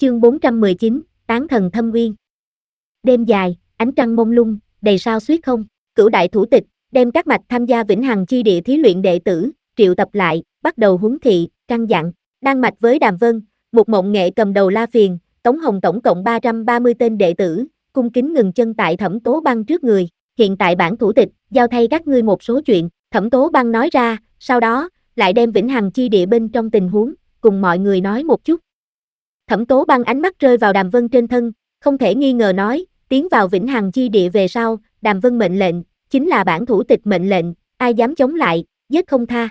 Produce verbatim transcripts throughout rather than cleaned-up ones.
Chương bốn trăm mười chín, Tán thần thâm uyên. Đêm dài, ánh trăng mông lung, đầy sao xuyết không. Cửu đại thủ tịch đem các mạch tham gia vĩnh hằng chi địa thí luyện đệ tử triệu tập lại, bắt đầu huấn thị, căn dặn. Đan Mạch với Đàm Vân, Một Mộng Nghệ cầm đầu La Phiền, Tống Hồng tổng cộng ba trăm ba mươi tên đệ tử, cung kính ngừng chân tại Thẩm Tố Băng trước người. Hiện tại bản thủ tịch giao thay các ngươi một số chuyện. Thẩm Tố Băng nói ra, sau đó lại đem vĩnh hằng chi địa bên trong tình huống cùng mọi người nói một chút. Thẩm Tố Băng ánh mắt rơi vào Đàm Vân trên thân, không thể nghi ngờ nói, tiến vào vĩnh hằng chi địa về sau, Đàm Vân mệnh lệnh, chính là bản thủ tịch mệnh lệnh, ai dám chống lại, giết không tha.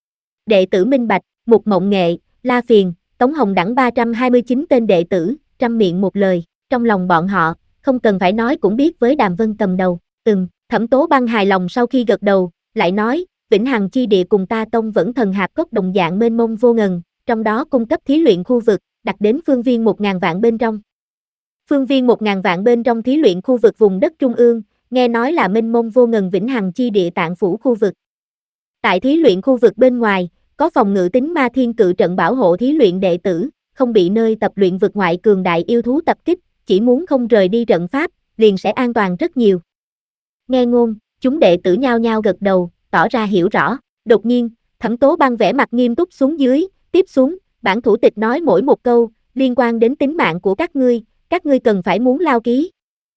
Đệ tử minh bạch, Một Mộng Nghệ, La Phiền, Tống Hồng đẳng ba trăm hai mươi chín tên đệ tử, trăm miệng một lời, trong lòng bọn họ, không cần phải nói cũng biết với Đàm Vân cầm đầu, ừm, Thẩm Tố Băng hài lòng sau khi gật đầu, lại nói, vĩnh hằng chi địa cùng ta tông vẫn thần hạp cốc đồng dạng mênh mông vô ngần, trong đó cung cấp thí luyện khu vực, đặt đến phương viên một ngàn vạn bên trong. Phương viên một ngàn vạn bên trong thí luyện khu vực vùng đất trung ương, nghe nói là mênh mông vô ngần vĩnh hằng chi địa tạng phủ khu vực. Tại thí luyện khu vực bên ngoài, có phòng ngự tính ma thiên cự trận bảo hộ thí luyện đệ tử, không bị nơi tập luyện vực ngoại cường đại yêu thú tập kích, chỉ muốn không rời đi trận pháp, liền sẽ an toàn rất nhiều. Nghe ngôn, chúng đệ tử nhao nhao gật đầu, tỏ ra hiểu rõ. Đột nhiên, Thẩm Tố Băng vẻ mặt nghiêm túc xuống dưới, tiếp xuống, bản thủ tịch nói mỗi một câu, liên quan đến tính mạng của các ngươi, các ngươi cần phải muốn lao ký.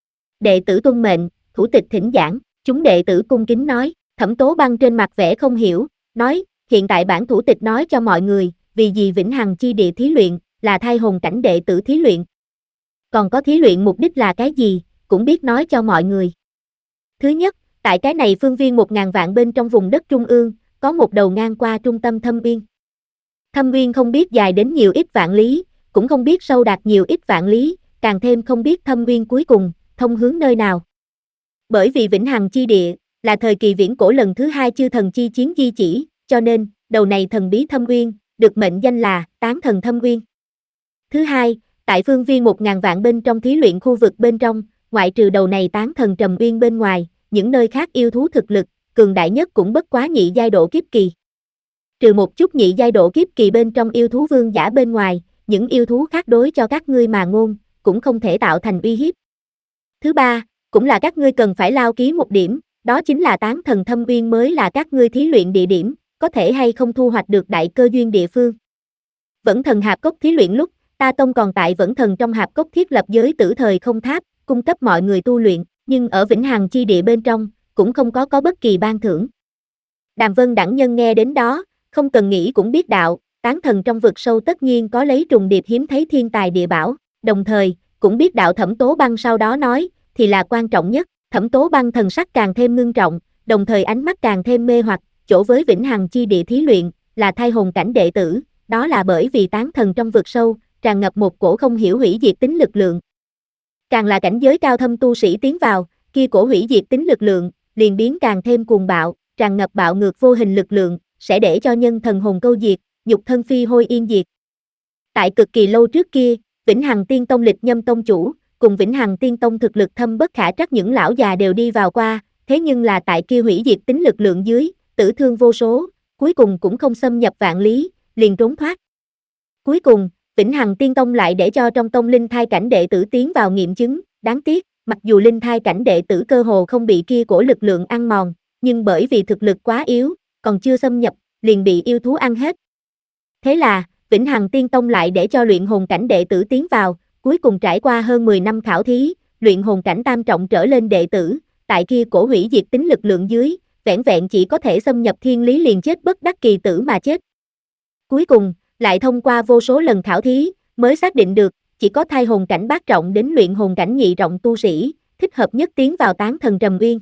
Đệ tử tuân mệnh, thủ tịch thỉnh giảng, chúng đệ tử cung kính nói. Thẩm Tố Băng trên mặt vẻ không hiểu, nói, hiện tại bản thủ tịch nói cho mọi người, vì gì vĩnh hằng chi địa thí luyện, là thai hồn cảnh đệ tử thí luyện. Còn có thí luyện mục đích là cái gì, cũng biết nói cho mọi người. Thứ nhất, tại cái này phương viên một ngàn vạn bên trong vùng đất trung ương, có một đầu ngang qua trung tâm Thâm Uyên. Thâm Uyên không biết dài đến nhiều ít vạn lý, cũng không biết sâu đạt nhiều ít vạn lý, càng thêm không biết Thâm Uyên cuối cùng, thông hướng nơi nào. Bởi vì vĩnh hằng chi địa, là thời kỳ viễn cổ lần thứ hai chư thần chi chiến di chỉ, cho nên, đầu này thần bí Thâm Uyên, được mệnh danh là, Tán thần Thâm Uyên. Thứ hai, tại phương viên một ngàn vạn bên trong thí luyện khu vực bên trong, ngoại trừ đầu này Tán thần Trầm Uyên bên ngoài, những nơi khác yêu thú thực lực, cường đại nhất cũng bất quá nhị giai độ kiếp kỳ. Trừ một chút nhị giai độ kiếp kỳ bên trong yêu thú vương giả bên ngoài, những yêu thú khác đối cho các ngươi mà ngôn, cũng không thể tạo thành uy hiếp. Thứ ba, cũng là các ngươi cần phải lao ký một điểm, đó chính là Tán thần Thâm Uyên mới là các ngươi thí luyện địa điểm, có thể hay không thu hoạch được đại cơ duyên địa phương. Vẫn thần hạp cốc thí luyện lúc, ta tông còn tại vẫn thần trong hạp cốc thiết lập giới tử thời không tháp, cung cấp mọi người tu luyện, nhưng ở vĩnh hằng chi địa bên trong, cũng không có có bất kỳ ban thưởng. Đàm Vân đẳng nhân nghe đến đó, không cần nghĩ cũng biết đạo, tán thần trong vực sâu tất nhiên có lấy trùng điệp hiếm thấy thiên tài địa bảo, đồng thời, cũng biết đạo Thẩm Tố Băng sau đó nói, thì là quan trọng nhất. Thẩm Tố Băng thần sắc càng thêm ngưng trọng, đồng thời ánh mắt càng thêm mê hoặc, chỗ với vĩnh hằng chi địa thí luyện, là thai hồn cảnh đệ tử, đó là bởi vì tán thần trong vực sâu, tràn ngập một cổ không hiểu hủy diệt tính lực lượng. Càng là cảnh giới cao thâm tu sĩ tiến vào, kia cổ hủy diệt tính lực lượng, liền biến càng thêm cuồng bạo, tràn ngập bạo ngược vô hình lực lượng, sẽ để cho nhân thần hồn câu diệt, nhục thân phi hôi yên diệt. Tại cực kỳ lâu trước kia, Vĩnh Hằng Tiên Tông Lịch Nhâm tông chủ, cùng Vĩnh Hằng Tiên Tông thực lực thâm bất khả trắc những lão già đều đi vào qua, thế nhưng là tại kia hủy diệt tính lực lượng dưới, tử thương vô số, cuối cùng cũng không xâm nhập vạn lý, liền trốn thoát. Cuối cùng, Vĩnh Hằng Tiên Tông lại để cho trong tông linh thai cảnh đệ tử tiến vào nghiệm chứng, đáng tiếc, mặc dù linh thai cảnh đệ tử cơ hồ không bị kia cổ lực lượng ăn mòn, nhưng bởi vì thực lực quá yếu, còn chưa xâm nhập, liền bị yêu thú ăn hết. Thế là, Vĩnh Hằng Tiên Tông lại để cho luyện hồn cảnh đệ tử tiến vào, cuối cùng trải qua hơn mười năm khảo thí, luyện hồn cảnh tam trọng trở lên đệ tử, tại kia cổ hủy diệt tính lực lượng dưới, vẻn vẹn chỉ có thể xâm nhập thiên lý liền chết bất đắc kỳ tử mà chết. Cuối cùng, lại thông qua vô số lần khảo thí, mới xác định được, chỉ có thai hồn cảnh bát trọng đến luyện hồn cảnh nhị trọng tu sĩ, thích hợp nhất tiến vào tán thần Trầm Uyên.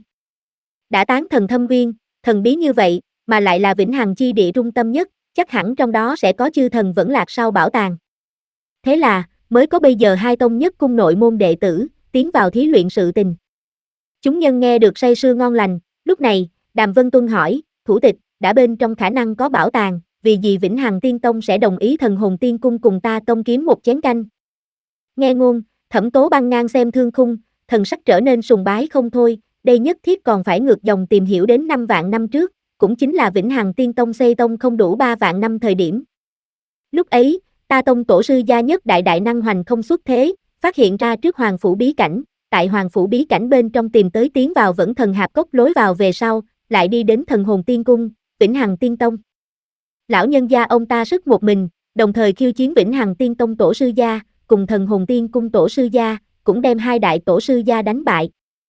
Đã tán thần Thâm Uyên, thần bí như vậy, mà lại là vĩnh hằng chi địa trung tâm nhất, chắc hẳn trong đó sẽ có chư thần vẫn lạc sau bảo tàng. Thế là, mới có bây giờ hai tông nhất cung nội môn đệ tử, tiến vào thí luyện sự tình. Chúng nhân nghe được say sưa ngon lành, lúc này, Đàm Vân Tuân hỏi, thủ tịch, đã bên trong khả năng có bảo tàng, vì gì Vĩnh Hằng Tiên Tông sẽ đồng ý thần hồn tiên cung cùng ta tông kiếm một chén canh. Nghe ngôn, Thẩm Tố Băng ngang xem thương khung, thần sắc trở nên sùng bái không thôi, đây nhất thiết còn phải ngược dòng tìm hiểu đến năm vạn năm trước, cũng chính là Vĩnh Hằng Tiên Tông xây tông không đủ ba vạn năm thời điểm. Lúc ấy, Ta tông tổ sư gia nhất đại đại năng hoành không xuất thế, phát hiện ra trước hoàng phủ bí cảnh, tại hoàng phủ bí cảnh bên trong tìm tới tiến vào vẫn thần hạp cốc lối vào về sau, lại đi đến thần hồn tiên cung, Vĩnh Hằng Tiên Tông. Lão nhân gia ông ta sức một mình, đồng thời khiêu chiến Vĩnh Hằng Tiên Tông tổ sư gia, cùng thần hồn tiên cung tổ sư gia, cũng đem hai đại tổ sư gia đánh bại.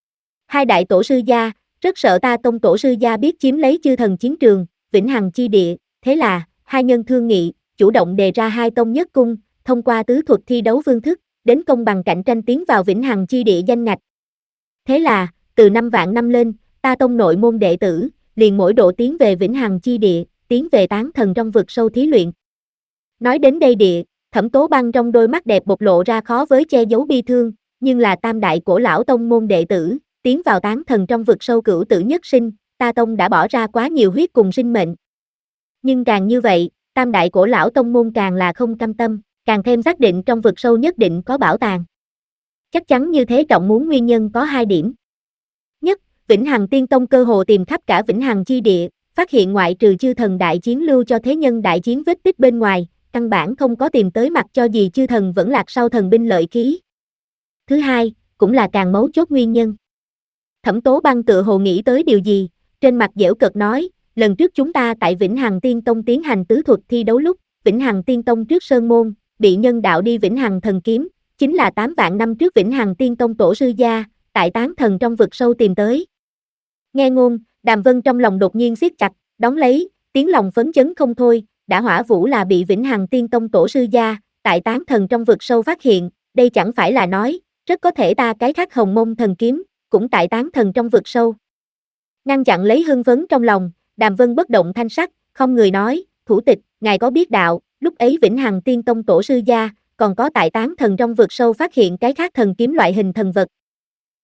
Hai đại tổ sư gia, rất sợ ta tông tổ sư gia biết chiếm lấy chư thần chiến trường, Vĩnh Hằng chi địa, thế là, hai nhân thương nghị, chủ động đề ra hai tông nhất cung, thông qua tứ thuật thi đấu phương thức, đến công bằng cạnh tranh tiến vào Vĩnh Hằng chi địa danh ngạch. Thế là, từ năm vạn năm lên, ta tông nội môn đệ tử, liền mỗi độ tiến về Vĩnh Hằng chi địa, tiến về tán thần trong vực sâu thí luyện. Nói đến đây địa, Thẩm Tố Băng trong đôi mắt đẹp bộc lộ ra khó với che giấu bi thương, nhưng là tam đại cổ lão tông môn đệ tử, tiến vào tán thần trong vực sâu cửu tử nhất sinh, ta tông đã bỏ ra quá nhiều huyết cùng sinh mệnh. Nhưng càng như vậy, tam đại cổ lão tông môn càng là không cam tâm, càng thêm xác định trong vực sâu nhất định có bảo tàng. Chắc chắn như thế trọng muốn nguyên nhân có hai điểm. Nhất, Vĩnh Hằng Tiên Tông cơ hồ tìm khắp cả Vĩnh Hằng chi địa, phát hiện ngoại trừ chư thần đại chiến lưu cho thế nhân đại chiến vết tích bên ngoài, căn bản không có tìm tới mặt cho gì chư thần vẫn lạc sau thần binh lợi khí. Thứ hai, cũng là càng mấu chốt nguyên nhân. Thẩm Tố Băng tự hồ nghĩ tới điều gì, trên mặt giễu cợt nói, lần trước chúng ta tại Vĩnh Hằng Tiên Tông tiến hành tứ thuật thi đấu lúc, Vĩnh Hằng Tiên Tông trước sơn môn, bị nhân đạo đi Vĩnh Hằng thần kiếm, chính là tám vạn năm trước Vĩnh Hằng Tiên Tông tổ sư gia, tại tán thần trong vực sâu tìm tới. Nghe ngôn, Đàm Vân trong lòng đột nhiên siết chặt, đóng lấy, tiếng lòng phấn chấn không thôi, đã hỏa vũ là bị Vĩnh Hằng Tiên Tông tổ sư gia, tại tán thần trong vực sâu phát hiện, đây chẳng phải là nói, rất có thể ta cái khác hồng môn thần kiếm, cũng tại tán thần trong vực sâu. Ngăn chặn lấy hưng phấn trong lòng, Đàm Vân bất động thanh sắc, không người nói, thủ tịch, ngài có biết đạo, lúc ấy Vĩnh Hằng Tiên Tông tổ sư gia, còn có tại tán thần trong vực sâu phát hiện cái khác thần kiếm loại hình thần vật,